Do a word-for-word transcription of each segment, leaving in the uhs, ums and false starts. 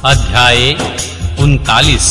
अध्याय उनतालीस।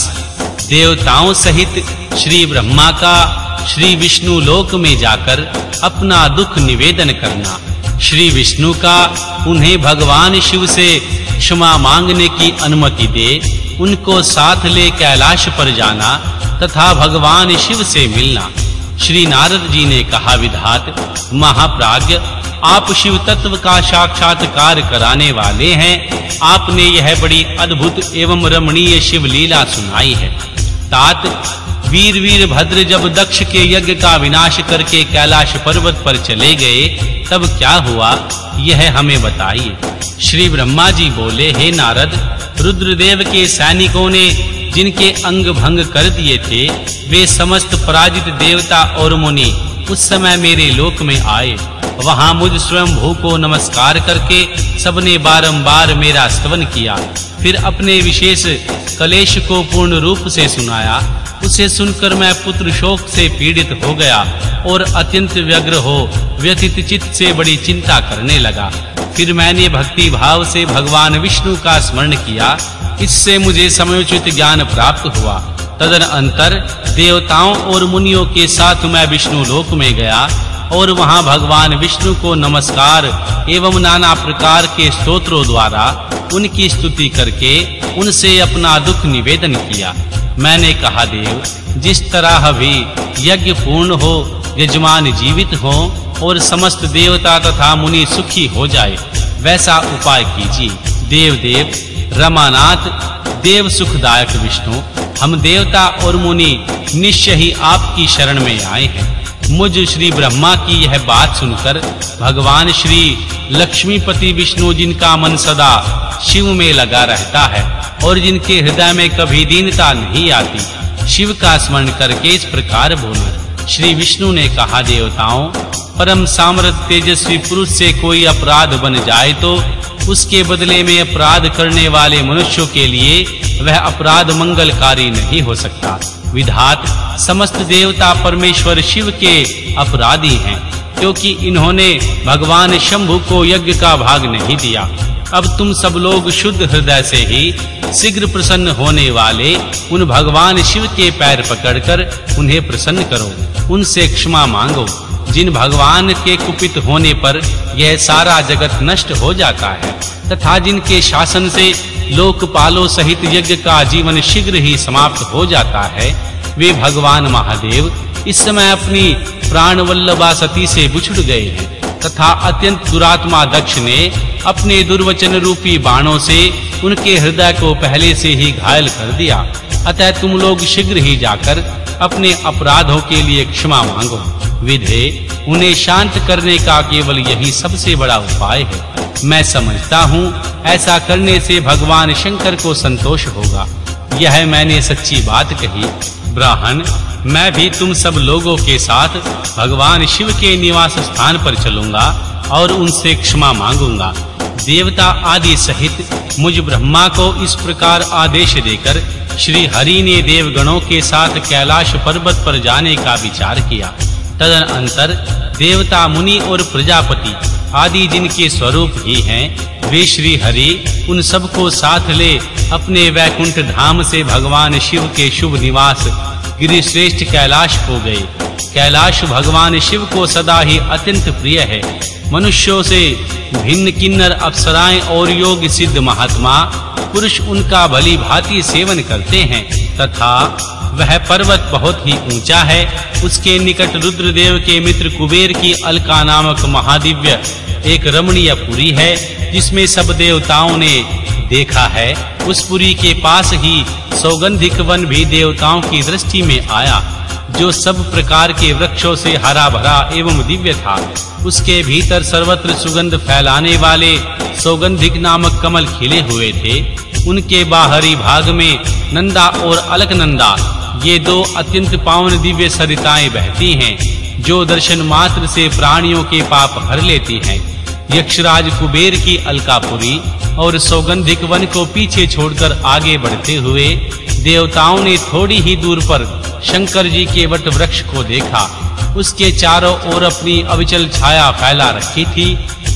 देवताओं सहित श्री ब्रह्मा का श्री विष्णु लोक में जाकर अपना दुख निवेदन करना। श्री विष्णु का उन्हें भगवान शिव से क्षमा मांगने की अनुमति दे उनको साथ ले कैलाश पर जाना तथा भगवान शिव से मिलना। श्री नारद जी ने कहा, विधात महाप्राज्ञ, आप शिव तत्व का साक्षात्कार कराने वाले हैं। आपने यह बड़ी अद्भुत एवं रमणीय शिव लीला सुनाई है। तात वीर वीर भद्र जब दक्ष के यज्ञ का विनाश करके कैलाश पर्वत पर चले गए तब क्या हुआ, यह हमें बताइए। श्री ब्रह्मा जी बोले, हे नारद, रुद्रदेव के सैनिकों ने जिनके अंग भंग कर दिए थे वे समस्त पराजित देवता और मुनि उस समय मेरे लोक में आए। वहां मुझ स्वयंभू को नमस्कार करके सबने बारंबार मेरा स्तवन किया। फिर अपने विशेष कलेश को पूर्ण रूप से सुनाया। उसे सुनकर मैं पुत्र शोक से पीड़ित हो गया और अत्यंत व्यग्र हो व्यथित चित्त से बड़ी चिंता करने लगा। फिर मैंने भक्ति भाव से भगवान विष्णु का स्मरण किया। इससे मुझे समयोचित ज्ञान प्राप्त हुआ। तदनंतर देवताओं और मुनियों के साथ मैं विष्णु लोक में गया और वहां भगवान विष्णु को नमस्कार एवं नाना प्रकार के स्तोत्रों द्वारा उनकी स्तुति करके उनसे अपना दुख निवेदन किया। मैंने कहा, देव, जिस तरह भी यज्ञ पूर्ण हो, यजमान जीवित हो और समस्त देवता तथा मुनि सुखी हो जाए, वैसा उपाय कीजिए। देव देव रमानाथ, देव सुखदायक विष्णु, हम देवता और मुनि निश्चय ही आपकी शरण में आए हैं। मुझ श्री ब्रह्मा की यह बात सुनकर भगवान श्री लक्ष्मीपति विष्णु, जिनका मन सदा शिव में लगा रहता है और जिनके हृदय में कभी दीनता नहीं आती, शिव का स्मरण करके इस प्रकार बोले। श्री विष्णु ने कहा, देवताओं, परम सामर्थ तेजस्वी पुरुष से कोई अपराध बन जाए तो उसके बदले में अपराध करने वाले मनुष्यों के लिए वह अपराध मंगलकारी नहीं हो सकता। विधात, समस्त देवता परमेश्वर शिव के अपराधी हैं, क्योंकि इन्होंने भगवान शंभु को यज्ञ का भाग नहीं दिया। अब तुम सब लोग शुद्ध हृदय से ही शीघ्र प्रसन्न होने वाले उन भगवान शिव के पैर पकड़कर उन्हें प्रसन्न करो, उनसे क्षमा मांगो। जिन भगवान के कुपित होने पर यह सारा जगत नष्ट हो जाता है तथा जिनके शासन से लोकपालों सहित यज्ञ का जीवन शीघ्र ही समाप्त हो जाता है, वे भगवान महादेव इस समय अपनी प्राण वल्लभा सती से बिछुड़ गए हैं तथा अत्यंत दुरात्मा दक्ष ने अपने दुर्वचन रूपी बाणों से उनके हृदय को पहले से ही घायल कर दिया। अतः तुम लोग शीघ्र ही जाकर अपने अपराधों के लिए क्षमा मांगो। विधे, उन्हें शांत करने का केवल यही सबसे बड़ा उपाय है। मैं समझता हूँ ऐसा करने से भगवान शंकर को संतोष होगा। यह मैंने सच्ची बात कही। ब्राह्मण, मैं भी तुम सब लोगों के साथ भगवान शिव के निवास स्थान पर चलूंगा और उनसे क्षमा मांगूंगा। देवता आदि सहित मुझ ब्रह्मा को इस प्रकार आदेश देकर श्री हरि ने देवगणों के साथ कैलाश पर्वत पर जाने का विचार किया। तदनंतर देवता, मुनि और प्रजापति आदि जिनके स्वरूप ही हैं, वे श्री हरि उन सबको साथ ले अपने वैकुंठ धाम से भगवान शिव के शुभ निवास गिरिश्रेष्ठ कैलाश को गए। कैलाश भगवान शिव को सदा ही अत्यंत प्रिय है। मनुष्यों से भिन्न किन्नर, अप्सराएं और योग सिद्ध महात्मा पुरुष उनका भली भांति सेवन करते हैं तथा वह पर्वत बहुत ही ऊंचा है। उसके निकट रुद्रदेव के मित्र कुबेर की अलका नामक महादिव्य एक रमणीय पुरी है, जिसमें सब देवताओं ने देखा है। उस पुरी के पास ही सौगंधिक वन भी देवताओं की दृष्टि में आया, जो सब प्रकार के वृक्षों से हरा भरा एवं दिव्य था। उसके भीतर सर्वत्र सुगंध फैलाने वाले सौगंधिक नामक कमल खिले हुए थे। उनके बाहरी भाग में नंदा और अलकनंदा, ये दो अत्यंत पावन दिव्य सरिताएं बहती हैं, जो दर्शन मात्र से प्राणियों के पाप हर लेती हैं। यक्षराज कुबेर की अलकापुरी और सौगंधिक वन को पीछे छोड़कर आगे बढ़ते हुए देवताओं ने थोड़ी ही दूर पर शंकर जी के वट वृक्ष को देखा। उसके चारों ओर अपनी अविचल छाया फैला रखी थी।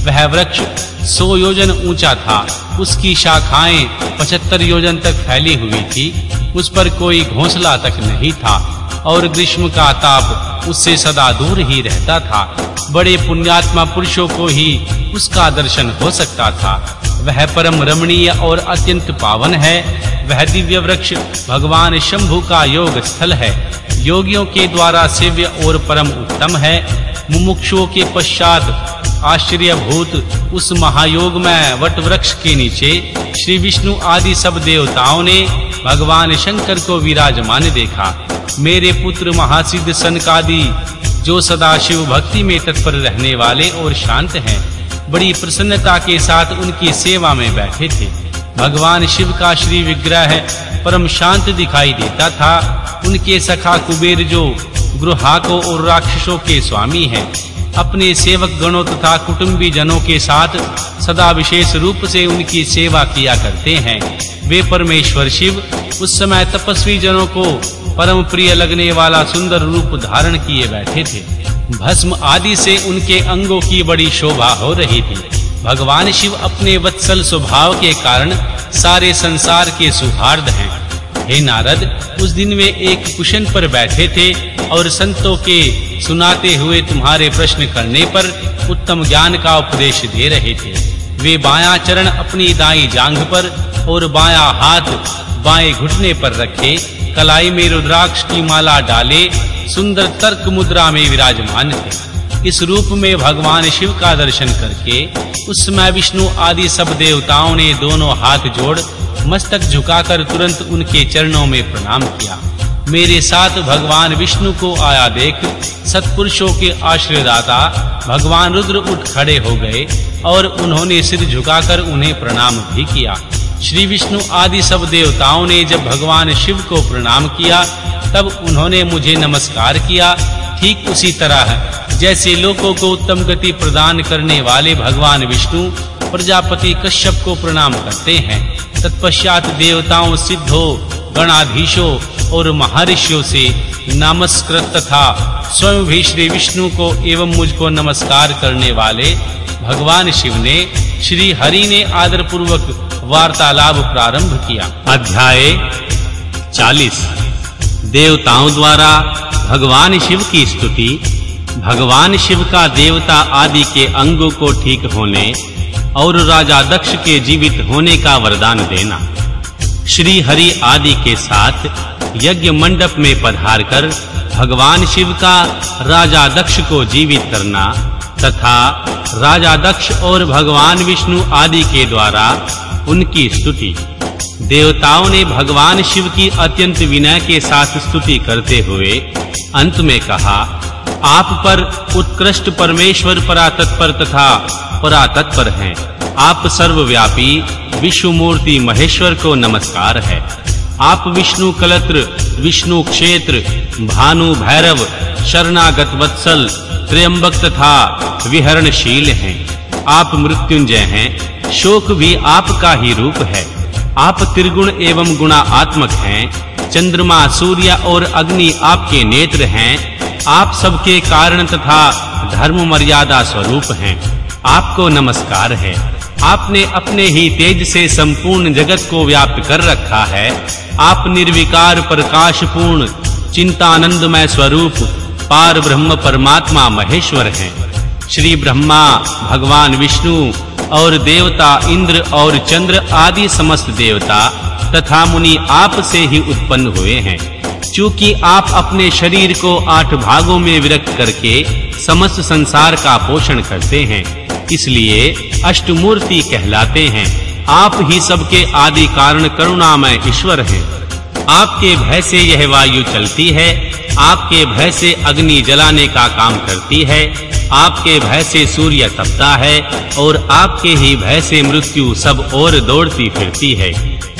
वह वृक्ष सौ योजन ऊंचा था, उसकी शाखाएं पचहत्तर योजन तक फैली हुई थी, उस पर कोई घोंसला तक नहीं था और ग्रीष्म का ताप उससे सदा दूर ही रहता था। बड़े पुण्यात्मा पुरुषों को ही उसका दर्शन हो सकता था। वह परम रमणीय और अत्यंत पावन है। वह दिव्य वृक्ष भगवान शंभु का योग स्थल है, योगियों के द्वारा सेव्य और परम उत्तम है। मुमुक्षुओं के पश्चात आश्चर्यभूत उस महायोग में वट वृक्ष के नीचे श्री विष्णु आदि सब देवताओं ने भगवान शंकर को विराजमान देखा। मेरे पुत्र महासिद्ध सनकादि जो सदा शिव भक्ति में तत्पर रहने वाले और शांत हैं, बड़ी प्रसन्नता के साथ उनकी सेवा में बैठे थे। भगवान शिव का श्री विग्रह परम शांत दिखाई देता था। उनके सखा कुबेर जो गृहाकों और राक्षसों के स्वामी हैं, अपने सेवक गणों तथा कुटुंबी जनों के साथ सदा विशेष रूप से उनकी सेवा किया करते हैं। वे परमेश्वर शिव उस समय तपस्वी जनों को परम प्रिय लगने वाला सुंदर रूप धारण किए बैठे थे। भस्म आदि से उनके अंगों की बड़ी शोभा हो रही थी। भगवान शिव अपने वत्सल स्वभाव के कारण सारे संसार के सुहार्द हैं। हे नारद, उस दिन वे एक कुशन पर बैठे थे और संतों के सुनाते हुए तुम्हारे प्रश्न करने पर उत्तम ज्ञान का उपदेश दे रहे थे। वे बायां चरण अपनी दाईं जांघ पर और बायां हाथ बाएं घुटने पर रखे कलाई में रुद्राक्ष की माला डाले सुंदर तर्क मुद्रा में विराजमान थे। इस रूप में भगवान शिव का दर्शन करके उस समय विष्णु आदि सब देवताओं ने दोनों हाथ जोड़ मस्तक झुकाकर तुरंत उनके चरणों में प्रणाम किया। मेरे साथ भगवान विष्णु को आया देख सत्पुरुषों के आश्रयदाता भगवान रुद्र उठ खड़े हो गए और उन्होंने सिर झुकाकर उन्हें प्रणाम भी किया। श्री विष्णु आदि सब देवताओं ने जब भगवान शिव को प्रणाम किया तब उन्होंने मुझे नमस्कार किया। ठीक उसी तरह जैसे लोगों को उत्तम गति प्रदान करने वाले भगवान विष्णु प्रजापति कश्यप को प्रणाम करते हैं, तत्पश्चात देवताओं, सिद्धों, गणाधीशों और महर्षियों से नमस्कृत तथा स्वयं भी श्री विष्णु को एवं मुझको नमस्कार करने वाले भगवान शिव ने श्री हरि ने आदर पूर्वक वार्तालाप प्रारंभ किया। अध्याय चालीस। देवताओं द्वारा भगवान शिव की स्तुति। भगवान शिव का देवता आदि के अंगों को ठीक होने और राजा दक्ष के जीवित होने का वरदान देना। श्री हरि आदि के साथ यज्ञ मंडप में पधारकर भगवान शिव का राजा दक्ष को जीवित करना तथा राजा दक्ष और भगवान विष्णु आदि के द्वारा उनकी स्तुति। देवताओं ने भगवान शिव की अत्यंत विनय के साथ स्तुति करते हुए अंत में कहा, आप पर उत्कृष्ट परमेश्वर परातत्पर तथा परातत्पर हैं। आप सर्वव्यापी विश्व मूर्ति महेश्वर को नमस्कार है। आप विष्णु कलत्र, विष्णु क्षेत्र, भानु भैरव, शरणागत वत्सल, त्र्यंबक तथा विहरणशील हैं। आप मृत्युंजय हैं, शोक भी आपका ही रूप है। आप त्रिगुण एवं गुणात्मक हैं। चंद्रमा, सूर्य और अग्नि आपके नेत्र हैं। आप सबके कारण तथा धर्म मर्यादा स्वरूप हैं। आपको नमस्कार है। आपने अपने ही तेज से संपूर्ण जगत को व्याप्त कर रखा है। आप निर्विकार प्रकाशपूर्ण चिंतानंदमय स्वरूप पार ब्रह्म परमात्मा महेश्वर हैं। श्री ब्रह्मा, भगवान विष्णु और देवता इंद्र और चंद्र आदि समस्त देवता तथा मुनि आप से ही उत्पन्न हुए हैं। चूंकि आप अपने शरीर को आठ भागों में विभक्त करके समस्त संसार का पोषण करते हैं, इसलिए अष्टमूर्ति कहलाते हैं। आप ही सबके आदि कारण करुणामय ईश्वर हैं। आपके भय से यह वायु चलती है। आपके भय से अग्नि जलाने का काम करती है। आपके भय से सूर्य तपता है और आपके ही भय से मृत्यु सब ओर दौड़ती फिरती है।